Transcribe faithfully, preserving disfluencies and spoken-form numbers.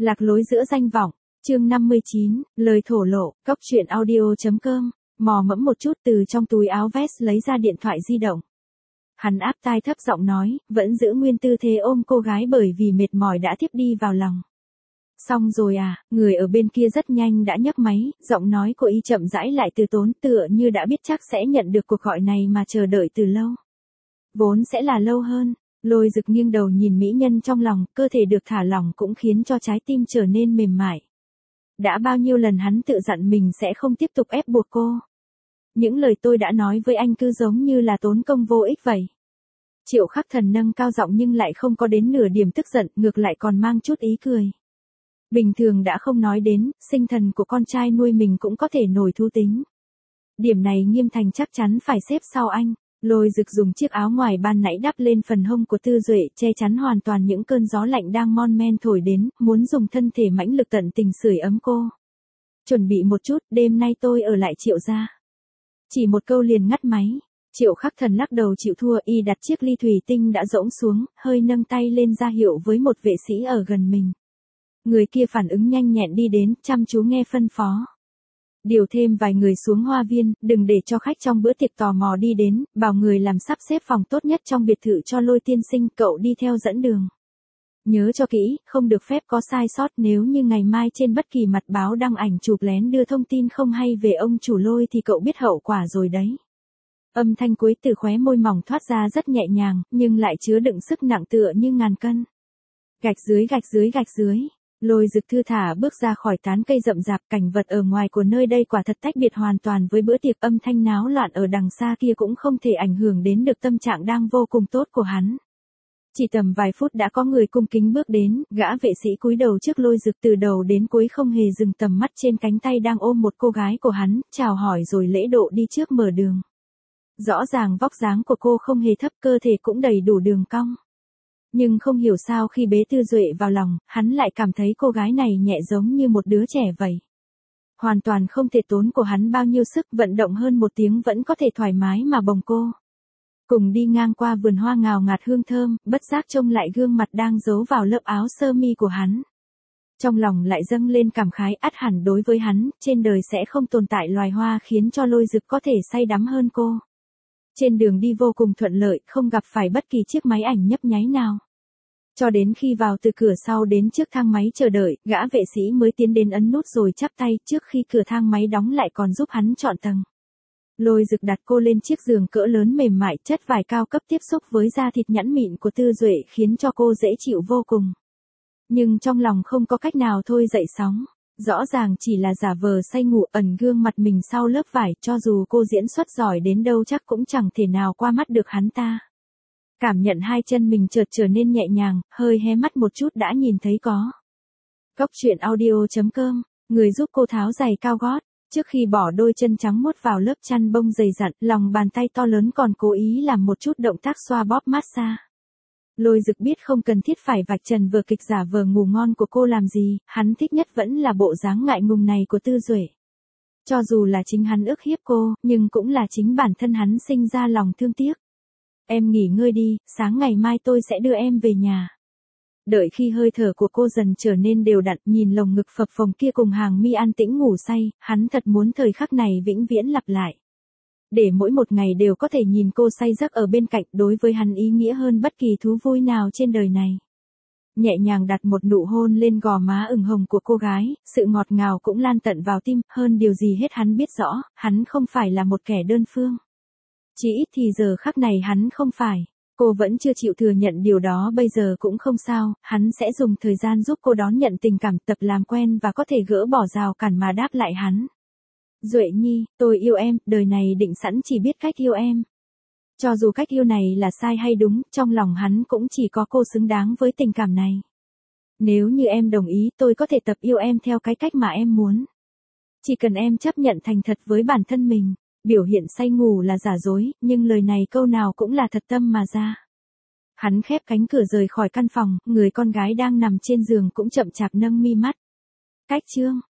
Lạc lối giữa danh vọng, chương năm mươi chín, lời thổ lộ, cóc truyện audio.com, mò mẫm một chút từ trong túi áo vest lấy ra điện thoại di động. Hắn áp tai thấp giọng nói, vẫn giữ nguyên tư thế ôm cô gái bởi vì mệt mỏi đã thiếp đi vào lòng. Xong rồi à, người ở bên kia rất nhanh đã nhấc máy, giọng nói của y chậm rãi lại từ tốn tựa như đã biết chắc sẽ nhận được cuộc gọi này mà chờ đợi từ lâu. Vốn sẽ là lâu hơn. Lôi Dực nghiêng đầu nhìn mỹ nhân trong lòng, cơ thể được thả lỏng cũng khiến cho trái tim trở nên mềm mại. Đã bao nhiêu lần hắn tự dặn mình sẽ không tiếp tục ép buộc cô. Những lời tôi đã nói với anh cứ giống như là tốn công vô ích vậy. Triệu Khắc Thần nâng cao giọng nhưng lại không có đến nửa điểm tức giận, ngược lại còn mang chút ý cười. Bình thường đã không nói đến, sinh thần của con trai nuôi mình cũng có thể nổi thú tính. Điểm này Nghiêm Thành chắc chắn phải xếp sau anh. Lôi Dực dùng chiếc áo ngoài ban nãy đắp lên phần hông của Tư Duệ, che chắn hoàn toàn những cơn gió lạnh đang mon men thổi đến, muốn dùng thân thể mãnh lực tận tình sưởi ấm cô. Chuẩn bị một chút, đêm nay tôi ở lại Triệu gia. Chỉ một câu liền ngắt máy. Triệu Khắc Thần lắc đầu chịu thua, y đặt chiếc ly thủy tinh đã rỗng xuống, hơi nâng tay lên ra hiệu với một vệ sĩ ở gần mình. Người kia phản ứng nhanh nhẹn đi đến, chăm chú nghe phân phó. Điều thêm vài người xuống hoa viên, đừng để cho khách trong bữa tiệc tò mò đi đến, bảo người làm sắp xếp phòng tốt nhất trong biệt thự cho Lôi tiên sinh, cậu đi theo dẫn đường. Nhớ cho kỹ, không được phép có sai sót, nếu như ngày mai trên bất kỳ mặt báo đăng ảnh chụp lén đưa thông tin không hay về ông chủ Lôi thì cậu biết hậu quả rồi đấy. Âm thanh cuối từ khóe môi mỏng thoát ra rất nhẹ nhàng, nhưng lại chứa đựng sức nặng tựa như ngàn cân. Gạch dưới gạch dưới gạch dưới. Lôi Dực thư thả bước ra khỏi tán cây rậm rạp, cảnh vật ở ngoài của nơi đây quả thật tách biệt hoàn toàn với bữa tiệc, âm thanh náo loạn ở đằng xa kia cũng không thể ảnh hưởng đến được tâm trạng đang vô cùng tốt của hắn. Chỉ tầm vài phút đã có người cung kính bước đến, gã vệ sĩ cúi đầu trước Lôi Dực từ đầu đến cuối không hề dừng tầm mắt trên cánh tay đang ôm một cô gái của hắn, chào hỏi rồi lễ độ đi trước mở đường. Rõ ràng vóc dáng của cô không hề thấp, cơ thể cũng đầy đủ đường cong. Nhưng không hiểu sao khi bế Tư Duệ vào lòng, hắn lại cảm thấy cô gái này nhẹ giống như một đứa trẻ vậy. Hoàn toàn không thể tốn của hắn bao nhiêu sức, vận động hơn một tiếng vẫn có thể thoải mái mà bồng cô. Cùng đi ngang qua vườn hoa ngào ngạt hương thơm, bất giác trông lại gương mặt đang giấu vào lớp áo sơ mi của hắn. Trong lòng lại dâng lên cảm khái, ắt hẳn đối với hắn, trên đời sẽ không tồn tại loài hoa khiến cho Lôi Dực có thể say đắm hơn cô. Trên đường đi vô cùng thuận lợi, không gặp phải bất kỳ chiếc máy ảnh nhấp nháy nào. Cho đến khi vào từ cửa sau đến trước thang máy chờ đợi, gã vệ sĩ mới tiến đến ấn nút rồi chắp tay, trước khi cửa thang máy đóng lại còn giúp hắn chọn tầng. Lôi Dực đặt cô lên chiếc giường cỡ lớn mềm mại, chất vải cao cấp tiếp xúc với da thịt nhẵn mịn của Tư Duệ khiến cho cô dễ chịu vô cùng. Nhưng trong lòng không có cách nào thôi dậy sóng. Rõ ràng chỉ là giả vờ say ngủ, ẩn gương mặt mình sau lớp vải, cho dù cô diễn xuất giỏi đến đâu chắc cũng chẳng thể nào qua mắt được hắn ta. Cảm nhận hai chân mình chợt trở nên nhẹ nhàng, hơi hé mắt một chút đã nhìn thấy có. Cóc truyện audio.com, người giúp cô tháo giày cao gót, trước khi bỏ đôi chân trắng muốt vào lớp chăn bông dày dặn, lòng bàn tay to lớn còn cố ý làm một chút động tác xoa bóp massage. Lôi Dực biết không cần thiết phải vạch trần vở kịch giả vờ ngủ ngon của cô làm gì, hắn thích nhất vẫn là bộ dáng ngại ngùng này của Tư Duệ. Cho dù là chính hắn ức hiếp cô, nhưng cũng là chính bản thân hắn sinh ra lòng thương tiếc. Em nghỉ ngơi đi, sáng ngày mai tôi sẽ đưa em về nhà. Đợi khi hơi thở của cô dần trở nên đều đặn, nhìn lồng ngực phập phồng kia cùng hàng mi an tĩnh ngủ say, hắn thật muốn thời khắc này vĩnh viễn lặp lại. Để mỗi một ngày đều có thể nhìn cô say giấc ở bên cạnh, đối với hắn ý nghĩa hơn bất kỳ thú vui nào trên đời này. Nhẹ nhàng đặt một nụ hôn lên gò má ửng hồng của cô gái, sự ngọt ngào cũng lan tận vào tim, hơn điều gì hết hắn biết rõ, hắn không phải là một kẻ đơn phương. Chỉ ít thì giờ khắc này hắn không phải. Cô vẫn chưa chịu thừa nhận điều đó, bây giờ cũng không sao, hắn sẽ dùng thời gian giúp cô đón nhận tình cảm, tập làm quen và có thể gỡ bỏ rào cản mà đáp lại hắn. Duệ Nhi, tôi yêu em, đời này định sẵn chỉ biết cách yêu em. Cho dù cách yêu này là sai hay đúng, trong lòng hắn cũng chỉ có cô xứng đáng với tình cảm này. Nếu như em đồng ý, tôi có thể tập yêu em theo cái cách mà em muốn. Chỉ cần em chấp nhận thành thật với bản thân mình. Biểu hiện say ngủ là giả dối, nhưng lời này câu nào cũng là thật tâm mà ra. Hắn khép cánh cửa rời khỏi căn phòng, người con gái đang nằm trên giường cũng chậm chạp nâng mi mắt. Cách chương